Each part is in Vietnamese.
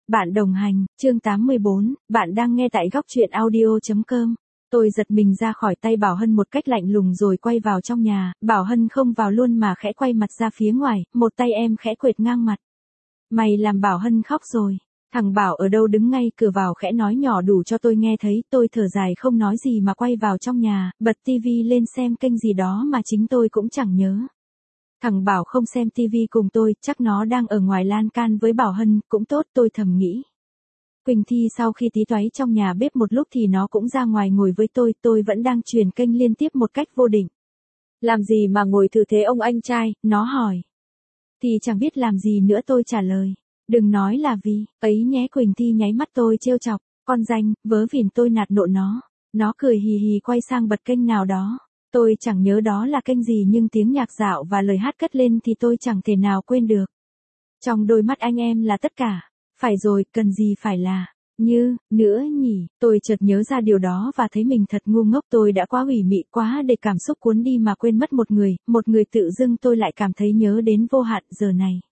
Bạn đồng hành, chương 84, bạn đang nghe tại góc truyện audio.com. Tôi giật mình ra khỏi tay Bảo Hân một cách lạnh lùng rồi quay vào trong nhà, Bảo Hân không vào luôn mà khẽ quay mặt ra phía ngoài, một tay em khẽ quệt ngang mặt. Mày làm Bảo Hân khóc rồi. Thằng Bảo ở đâu đứng ngay cửa vào khẽ nói nhỏ đủ cho tôi nghe thấy, tôi thở dài không nói gì mà quay vào trong nhà, bật tivi lên xem kênh gì đó mà chính tôi cũng chẳng nhớ. Thằng Bảo không xem tivi cùng tôi, chắc nó đang ở ngoài lan can với Bảo Hân, cũng tốt tôi thầm nghĩ. Quỳnh Thi sau khi tí toái trong nhà bếp một lúc thì nó cũng ra ngoài ngồi với tôi vẫn đang chuyển kênh liên tiếp một cách vô định. Làm gì mà ngồi thử thế ông anh trai, nó hỏi. Thì chẳng biết làm gì nữa tôi trả lời. Đừng nói là vì, ấy nhé Quỳnh Thi nháy mắt tôi trêu chọc, con danh, vớ vẩn tôi nạt nộ nó. Nó cười hì hì quay sang bật kênh nào đó. Tôi chẳng nhớ đó là kênh gì nhưng tiếng nhạc dạo và lời hát cất lên thì tôi chẳng thể nào quên được. Trong đôi mắt anh em là tất cả. Phải rồi, cần gì phải là, như, nữa nhỉ, tôi chợt nhớ ra điều đó và thấy mình thật ngu ngốc, tôi đã quá ủy mị quá để cảm xúc cuốn đi mà quên mất một người tự dưng tôi lại cảm thấy nhớ đến vô hạn giờ này.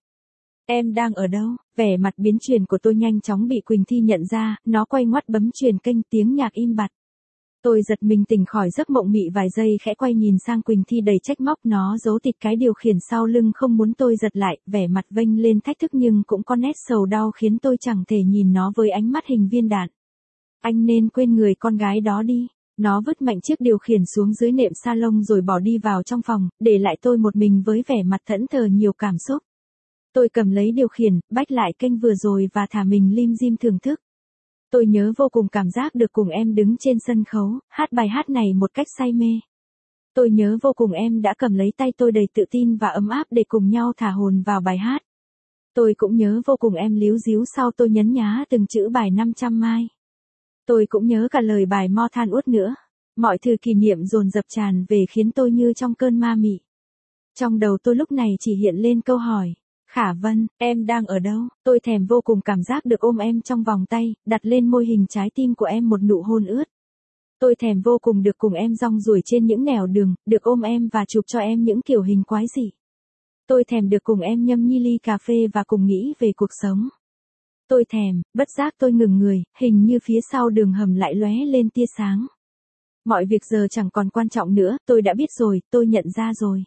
Em đang ở đâu? Vẻ mặt biến chuyển của tôi nhanh chóng bị Quỳnh Thi nhận ra, nó quay ngoắt bấm chuyển kênh tiếng nhạc im bặt. Tôi giật mình tỉnh khỏi giấc mộng mị vài giây khẽ quay nhìn sang Quỳnh Thi đầy trách móc, nó giấu tịt cái điều khiển sau lưng không muốn tôi giật lại, vẻ mặt vênh lên thách thức nhưng cũng có nét sầu đau khiến tôi chẳng thể nhìn nó với ánh mắt hình viên đạn. Anh nên quên người con gái đó đi. Nó vứt mạnh chiếc điều khiển xuống dưới nệm salon rồi bỏ đi vào trong phòng, để lại tôi một mình với vẻ mặt thẫn thờ nhiều cảm xúc. Tôi cầm lấy điều khiển, bách lại kênh vừa rồi và thả mình lim dim thưởng thức. Tôi nhớ vô cùng cảm giác được cùng em đứng trên sân khấu, hát bài hát này một cách say mê. Tôi nhớ vô cùng em đã cầm lấy tay tôi đầy tự tin và ấm áp để cùng nhau thả hồn vào bài hát. Tôi cũng nhớ vô cùng em líu ríu sau tôi nhấn nhá từng chữ bài 500 mai. Tôi cũng nhớ cả lời bài Mo Than Út nữa. Mọi thứ kỷ niệm dồn dập tràn về khiến tôi như trong cơn ma mị. Trong đầu tôi lúc này chỉ hiện lên câu hỏi. Khả Vân, em đang ở đâu? Tôi thèm vô cùng cảm giác được ôm em trong vòng tay, đặt lên môi hình trái tim của em một nụ hôn ướt. Tôi thèm vô cùng được cùng em rong ruổi trên những nẻo đường, được ôm em và chụp cho em những kiểu hình quái dị. Tôi thèm được cùng em nhâm nhi ly cà phê và cùng nghĩ về cuộc sống. Tôi thèm, bất giác tôi ngừng người, hình như phía sau đường hầm lại lóe lên tia sáng. Mọi việc giờ chẳng còn quan trọng nữa, tôi đã biết rồi, tôi nhận ra rồi.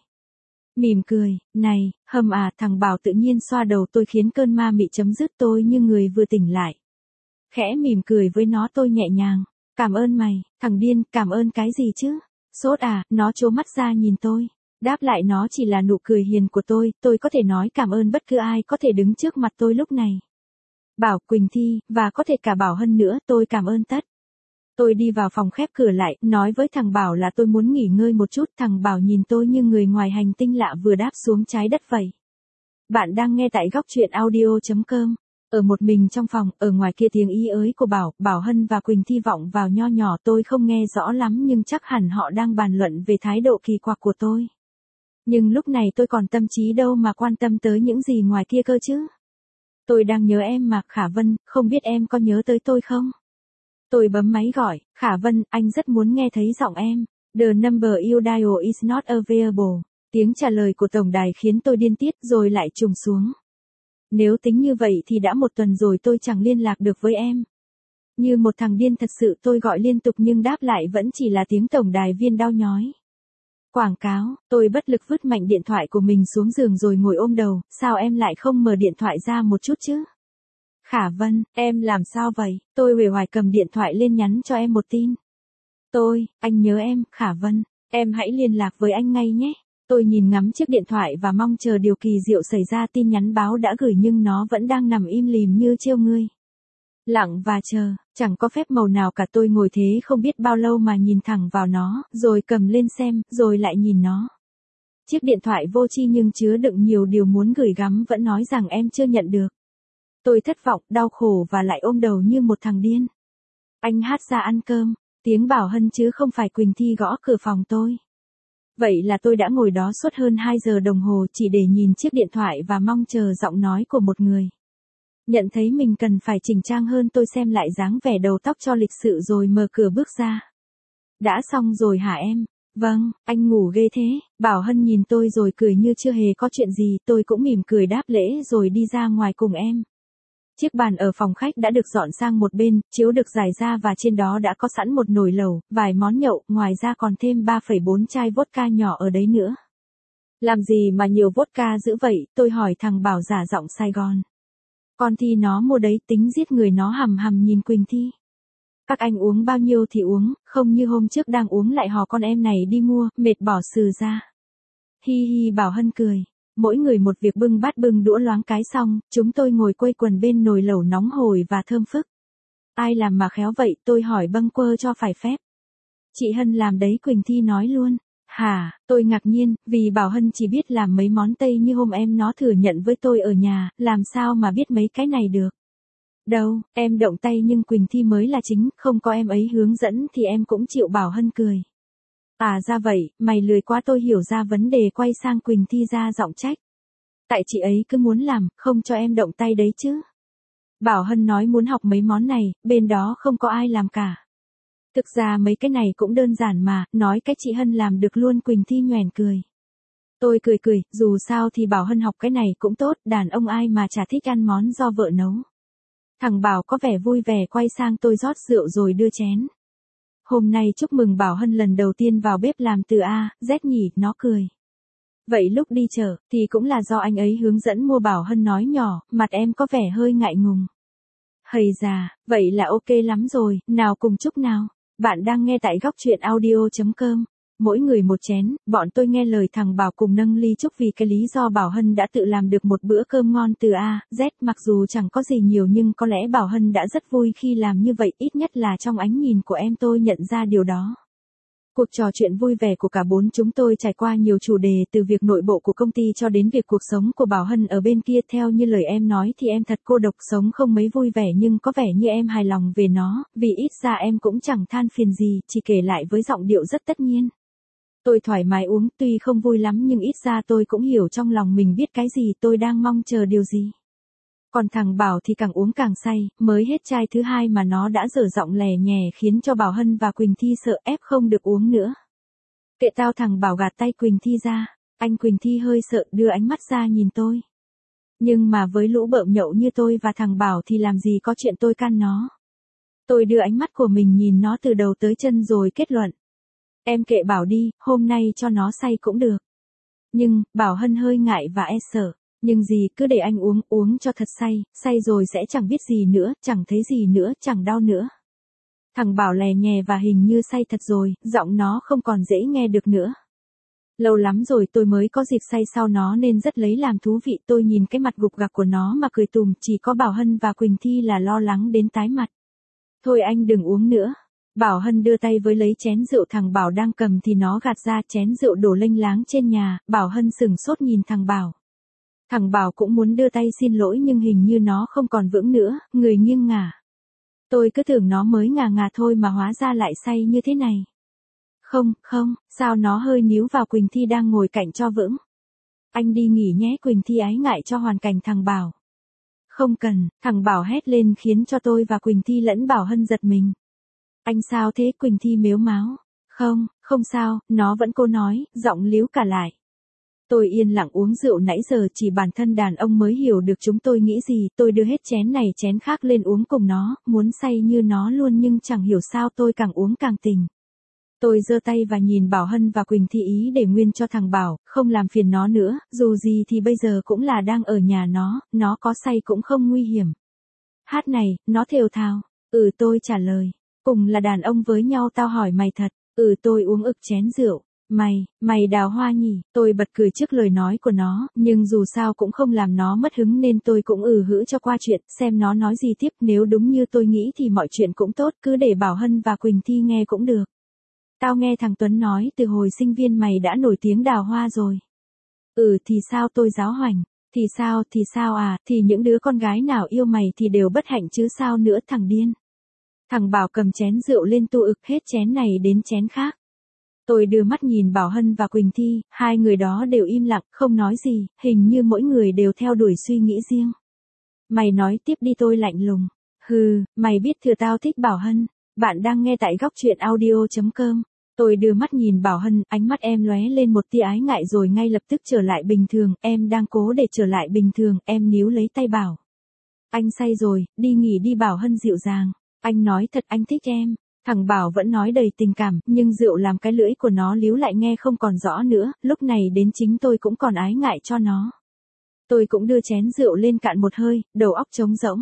Mỉm cười, này, hầm à, thằng Bảo tự nhiên xoa đầu tôi khiến cơn ma mị chấm dứt, tôi như người vừa tỉnh lại. Khẽ mỉm cười với nó tôi nhẹ nhàng, cảm ơn mày, thằng điên, cảm ơn cái gì chứ? Sốt à, nó trố mắt ra nhìn tôi. Đáp lại nó chỉ là nụ cười hiền của tôi có thể nói cảm ơn bất cứ ai có thể đứng trước mặt tôi lúc này. Bảo, Quỳnh Thi, và có thể cả Bảo Hân nữa, tôi cảm ơn tất. Tôi đi vào phòng khép cửa lại, nói với thằng Bảo là tôi muốn nghỉ ngơi một chút, thằng Bảo nhìn tôi như người ngoài hành tinh lạ vừa đáp xuống trái đất vậy. Bạn đang nghe tại góc truyện audio.com. Ở một mình trong phòng, ở ngoài kia tiếng ý ới của Bảo Hân và Quỳnh Thi vọng vào nho nhỏ, tôi không nghe rõ lắm nhưng chắc hẳn họ đang bàn luận về thái độ kỳ quặc của tôi. Nhưng lúc này tôi còn tâm trí đâu mà quan tâm tới những gì ngoài kia cơ chứ. Tôi đang nhớ em mà, Khả Vân, không biết em có nhớ tới tôi không? Tôi bấm máy gọi, Khả Vân, anh rất muốn nghe thấy giọng em. The number you dial is not available. Tiếng trả lời của tổng đài khiến tôi điên tiết rồi lại trùng xuống. Nếu tính như vậy thì đã một tuần rồi tôi chẳng liên lạc được với em. Như một thằng điên thật sự tôi gọi liên tục nhưng đáp lại vẫn chỉ là tiếng tổng đài viên đau nhói. Quảng cáo, tôi bất lực vứt mạnh điện thoại của mình xuống giường rồi ngồi ôm đầu, sao em lại không mở điện thoại ra một chút chứ? Khả Vân, em làm sao vậy? Tôi uể oải cầm điện thoại lên nhắn cho em một tin. Anh nhớ em, Khả Vân, em hãy liên lạc với anh ngay nhé. Tôi nhìn ngắm chiếc điện thoại và mong chờ điều kỳ diệu xảy ra, tin nhắn báo đã gửi nhưng nó vẫn đang nằm im lìm như trêu ngươi. Lặng và chờ, chẳng có phép màu nào cả, tôi ngồi thế không biết bao lâu mà nhìn thẳng vào nó, rồi cầm lên xem, rồi lại nhìn nó. Chiếc điện thoại vô tri nhưng chứa đựng nhiều điều muốn gửi gắm vẫn nói rằng em chưa nhận được. Tôi thất vọng, đau khổ và lại ôm đầu như một thằng điên. Anh hát ra ăn cơm, tiếng Bảo Hân chứ không phải Quỳnh Thi gõ cửa phòng tôi. Vậy là tôi đã ngồi đó suốt hơn 2 giờ đồng hồ chỉ để nhìn chiếc điện thoại và mong chờ giọng nói của một người. Nhận thấy mình cần phải chỉnh trang hơn, tôi xem lại dáng vẻ đầu tóc cho lịch sự rồi mở cửa bước ra. Đã xong rồi hả em? Vâng, anh ngủ ghê thế. Bảo Hân nhìn tôi rồi cười như chưa hề có chuyện gì, tôi cũng mỉm cười đáp lễ rồi đi ra ngoài cùng em. Chiếc bàn ở phòng khách đã được dọn sang một bên, chiếu được rải ra và trên đó đã có sẵn một nồi lẩu, vài món nhậu, ngoài ra còn thêm 3,4 chai vodka nhỏ ở đấy nữa. Làm gì mà nhiều vodka dữ vậy, tôi hỏi thằng Bảo giả giọng Sài Gòn. Con Thi nó mua đấy, tính giết người nó. Hằm hằm nhìn Quỳnh Thi. Các anh uống bao nhiêu thì uống, không như hôm trước đang uống lại hò con em này đi mua, mệt bỏ sừ ra. Hi hi. Bảo Hân cười. Mỗi người một việc, bưng bát bưng đũa loáng cái xong, chúng tôi ngồi quây quần bên nồi lẩu nóng hổi và thơm phức. Ai làm mà khéo vậy, tôi hỏi bâng quơ cho phải phép. Chị Hân làm đấy, Quỳnh Thi nói luôn. Hả, tôi ngạc nhiên, vì Bảo Hân chỉ biết làm mấy món Tây như hôm em nó thừa nhận với tôi ở nhà, làm sao mà biết mấy cái này được. Đâu, em động tay nhưng Quỳnh Thi mới là chính, không có em ấy hướng dẫn thì em cũng chịu. Bảo Hân cười. À ra vậy, mày lười quá. Tôi hiểu ra vấn đề, quay sang Quỳnh Thi ra giọng trách. Tại chị ấy cứ muốn làm, không cho em động tay đấy chứ. Bảo Hân nói muốn học mấy món này, bên đó không có ai làm cả. Thực ra mấy cái này cũng đơn giản mà, nói cách chị Hân làm được luôn. Quỳnh Thi nhoẻn cười. Tôi cười, dù sao thì Bảo Hân học cái này cũng tốt, đàn ông ai mà chả thích ăn món do vợ nấu. Thằng Bảo có vẻ vui vẻ quay sang tôi rót rượu rồi đưa chén. Hôm nay chúc mừng Bảo Hân lần đầu tiên vào bếp làm từ A, Z nhỉ, nó cười. Vậy lúc đi chợ, thì cũng là do anh ấy hướng dẫn mua. Bảo Hân nói nhỏ, mặt em có vẻ hơi ngại ngùng. Hầy già, vậy là ok lắm rồi, nào cùng chúc nào. Bạn đang nghe tại góc truyện audio.com. Mỗi người một chén, bọn tôi nghe lời thằng Bảo cùng nâng ly chúc vì cái lý do Bảo Hân đã tự làm được một bữa cơm ngon từ A, Z. Mặc dù chẳng có gì nhiều nhưng có lẽ Bảo Hân đã rất vui khi làm như vậy, ít nhất là trong ánh nhìn của em tôi nhận ra điều đó. Cuộc trò chuyện vui vẻ của cả bốn chúng tôi trải qua nhiều chủ đề, từ việc nội bộ của công ty cho đến việc cuộc sống của Bảo Hân ở bên kia. Theo như lời em nói thì em thật cô độc, sống không mấy vui vẻ, nhưng có vẻ như em hài lòng về nó, vì ít ra em cũng chẳng than phiền gì, chỉ kể lại với giọng điệu rất tất nhiên. Tôi thoải mái uống, tuy không vui lắm nhưng ít ra tôi cũng hiểu trong lòng mình biết cái gì, tôi đang mong chờ điều gì. Còn thằng Bảo thì càng uống càng say, mới hết chai thứ hai mà nó đã dở giọng lè nhè khiến cho Bảo Hân và Quỳnh Thi sợ ép không được uống nữa. Kệ tao. Thằng Bảo gạt tay Quỳnh Thi ra. Anh. Quỳnh Thi hơi sợ, đưa ánh mắt ra nhìn tôi. Nhưng mà với lũ bợm nhậu như tôi và thằng Bảo thì làm gì có chuyện tôi can nó. Tôi đưa ánh mắt của mình nhìn nó từ đầu tới chân rồi kết luận. Em kệ Bảo đi, hôm nay cho nó say cũng được. Nhưng, Bảo Hân hơi ngại và e sợ. Nhưng gì, cứ để anh uống cho thật say rồi sẽ chẳng biết gì nữa, chẳng thấy gì nữa, chẳng đau nữa. Thằng Bảo lè nhè và hình như say thật rồi, giọng nó không còn dễ nghe được nữa. Lâu lắm rồi tôi mới có dịp say sau nó nên rất lấy làm thú vị. Tôi nhìn cái mặt gục gặc của nó mà cười tùm, chỉ có Bảo Hân và Quỳnh Thi là lo lắng đến tái mặt. Thôi anh đừng uống nữa. Bảo Hân đưa tay với lấy chén rượu thằng Bảo đang cầm thì nó gạt ra, chén rượu đổ lênh láng trên nhà. Bảo Hân sửng sốt nhìn thằng Bảo. Thằng Bảo cũng muốn đưa tay xin lỗi nhưng hình như nó không còn vững nữa, người nghiêng ngả. Tôi cứ tưởng nó mới ngà thôi mà hóa ra lại say như thế này. Không, sao nó hơi níu vào Quỳnh Thi đang ngồi cạnh cho vững. Anh đi nghỉ nhé. Quỳnh Thi ái ngại cho hoàn cảnh thằng Bảo. Không cần, thằng Bảo hét lên khiến cho tôi và Quỳnh Thi lẫn Bảo Hân giật mình. Anh sao thế? Quỳnh Thi mếu máo. Không sao, nó vẫn cố nói, giọng líu cả lại. Tôi yên lặng uống rượu nãy giờ, chỉ bản thân đàn ông mới hiểu được chúng tôi nghĩ gì. Tôi đưa hết chén này chén khác lên uống cùng nó, muốn say như nó luôn nhưng chẳng hiểu sao tôi càng uống càng tỉnh. Tôi giơ tay và nhìn Bảo Hân và Quỳnh Thi ý để nguyên cho thằng Bảo, không làm phiền nó nữa, dù gì thì bây giờ cũng là đang ở nhà nó có say cũng không nguy hiểm. Hát này, nó thều thào. Tôi trả lời. Cùng là đàn ông với nhau tao hỏi mày thật. Tôi uống ực chén rượu. Mày đào hoa nhỉ? Tôi bật cười trước lời nói của nó, nhưng dù sao cũng không làm nó mất hứng nên tôi cũng hử cho qua chuyện, xem nó nói gì tiếp. Nếu đúng như tôi nghĩ thì mọi chuyện cũng tốt, cứ để Bảo Hân và Quỳnh Thi nghe cũng được. Tao nghe thằng Tuấn nói từ hồi sinh viên mày đã nổi tiếng đào hoa rồi. Thì sao? Tôi giáo hoành. Thì sao à, thì những đứa con gái nào yêu mày thì đều bất hạnh chứ sao nữa thằng điên. Thằng Bảo cầm chén rượu lên tu ực hết chén này đến chén khác. Tôi đưa mắt nhìn Bảo Hân và Quỳnh Thi, hai người đó đều im lặng, không nói gì, hình như mỗi người đều theo đuổi suy nghĩ riêng. Mày nói tiếp đi. Tôi lạnh lùng. Mày biết thừa tao thích Bảo Hân. Bạn đang nghe tại góc truyện audio.com. Tôi đưa mắt nhìn Bảo Hân, ánh mắt em lóe lên một tia ái ngại rồi ngay lập tức trở lại bình thường. Em đang cố để trở lại bình thường, em níu lấy tay Bảo Anh say rồi, đi nghỉ đi. Bảo Hân dịu dàng. Anh nói thật anh thích em. Thằng Bảo vẫn nói đầy tình cảm, nhưng rượu làm cái lưỡi của nó líu lại nghe không còn rõ nữa, lúc này đến chính tôi cũng còn ái ngại cho nó. Tôi cũng đưa chén rượu lên cạn một hơi, đầu óc trống rỗng.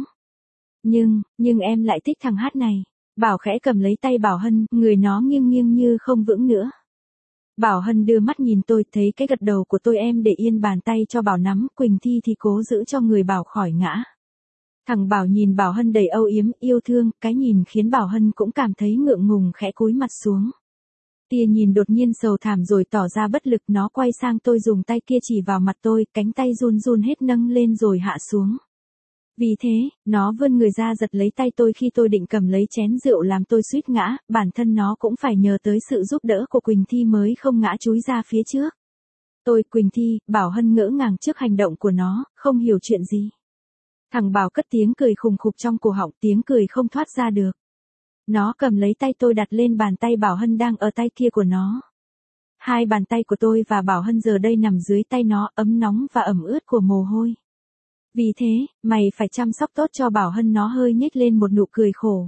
Nhưng em lại thích thằng Hát này. Bảo khẽ cầm lấy tay Bảo Hân, người nó nghiêng nghiêng như không vững nữa. Bảo Hân đưa mắt nhìn tôi, thấy cái gật đầu của tôi em để yên bàn tay cho Bảo nắm, Quỳnh Thi thì cố giữ cho người Bảo khỏi ngã. Thằng Bảo nhìn Bảo Hân đầy âu yếm, yêu thương, cái nhìn khiến Bảo Hân cũng cảm thấy ngượng ngùng khẽ cúi mặt xuống. Tia nhìn đột nhiên sầu thảm rồi tỏ ra bất lực, nó quay sang tôi dùng tay kia chỉ vào mặt tôi, cánh tay run run hết nâng lên rồi hạ xuống. Vì thế, nó vươn người ra giật lấy tay tôi khi tôi định cầm lấy chén rượu làm tôi suýt ngã, bản thân nó cũng phải nhờ tới sự giúp đỡ của Quỳnh Thi mới không ngã chúi ra phía trước. Tôi, Quỳnh Thi, Bảo Hân ngỡ ngàng trước hành động của nó, không hiểu chuyện gì. Thằng Bảo cất tiếng cười khùng khục trong cổ họng, tiếng cười không thoát ra được. Nó cầm lấy tay tôi đặt lên bàn tay Bảo Hân đang ở tay kia của nó. Hai bàn tay của tôi và Bảo Hân giờ đây nằm dưới tay nó, ấm nóng và ẩm ướt của mồ hôi. Vì thế, mày phải chăm sóc tốt cho Bảo Hân. Nó hơi nhếch lên một nụ cười khổ.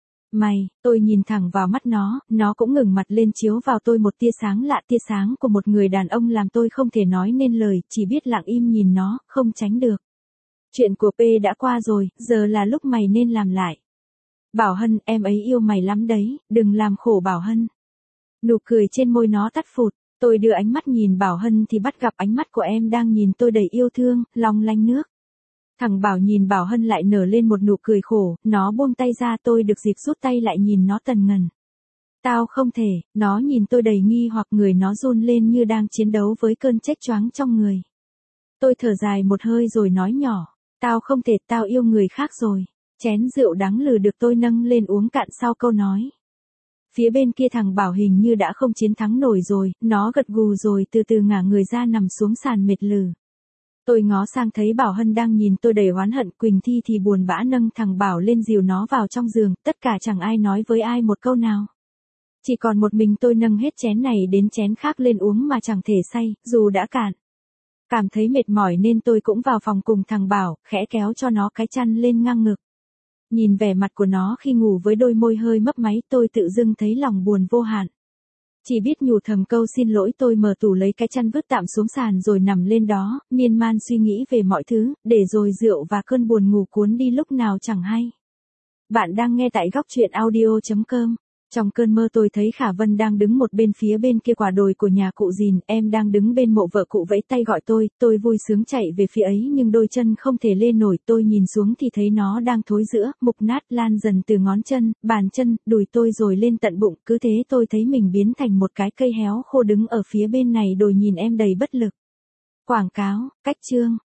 Tôi nhìn thẳng vào mắt nó cũng ngừng mặt lên chiếu vào tôi một tia sáng lạ, tia sáng của một người đàn ông làm tôi không thể nói nên lời, chỉ biết lặng im nhìn nó, không tránh được. Chuyện của P đã qua rồi, giờ là lúc mày nên làm lại. Bảo Hân, em ấy yêu mày lắm đấy, đừng làm khổ Bảo Hân. Nụ cười trên môi nó tắt phụt, tôi đưa ánh mắt nhìn Bảo Hân thì bắt gặp ánh mắt của em đang nhìn tôi đầy yêu thương, long lanh nước. Thằng Bảo nhìn Bảo Hân lại nở lên một nụ cười khổ, nó buông tay ra, tôi được dịp rút tay lại nhìn nó tần ngần. Tao không thể, nó nhìn tôi đầy nghi hoặc, người nó run lên như đang chiến đấu với cơn chếch choáng trong người. Tôi thở dài một hơi rồi nói nhỏ, tao không thể, tao yêu người khác rồi. Chén rượu đắng lừ được tôi nâng lên uống cạn sau câu nói. Phía bên kia thằng Bảo hình như đã không chiến thắng nổi rồi, nó gật gù rồi từ từ ngả người ra nằm xuống sàn mệt lử. Tôi ngó sang thấy Bảo Hân đang nhìn tôi đầy oán hận, Quỳnh Thi thì buồn bã nâng thằng Bảo lên dìu nó vào trong giường, tất cả chẳng ai nói với ai một câu nào. Chỉ còn một mình tôi nâng hết chén này đến chén khác lên uống mà chẳng thể say, dù đã cạn. Cảm thấy mệt mỏi nên tôi cũng vào phòng cùng thằng Bảo, khẽ kéo cho nó cái chăn lên ngang ngực. Nhìn vẻ mặt của nó khi ngủ với đôi môi hơi mấp máy, tôi tự dưng thấy lòng buồn vô hạn. Chỉ biết nhủ thầm câu xin lỗi, tôi mở tủ lấy cái chăn vứt tạm xuống sàn rồi nằm lên đó, miên man suy nghĩ về mọi thứ, để rồi rượu và cơn buồn ngủ cuốn đi lúc nào chẳng hay. Bạn đang nghe tại góc truyện audio.com. Trong cơn mơ tôi thấy Khả Vân đang đứng một bên phía bên kia quả đồi của nhà cụ Dìn, em đang đứng bên mộ vợ cụ vẫy tay gọi tôi vui sướng chạy về phía ấy nhưng đôi chân không thể lên nổi, tôi nhìn xuống thì thấy nó đang thối rữa, mục nát lan dần từ ngón chân, bàn chân, đùi tôi rồi lên tận bụng, cứ thế tôi thấy mình biến thành một cái cây héo khô đứng ở phía bên này đồi nhìn em đầy bất lực. Quảng cáo, cách chương.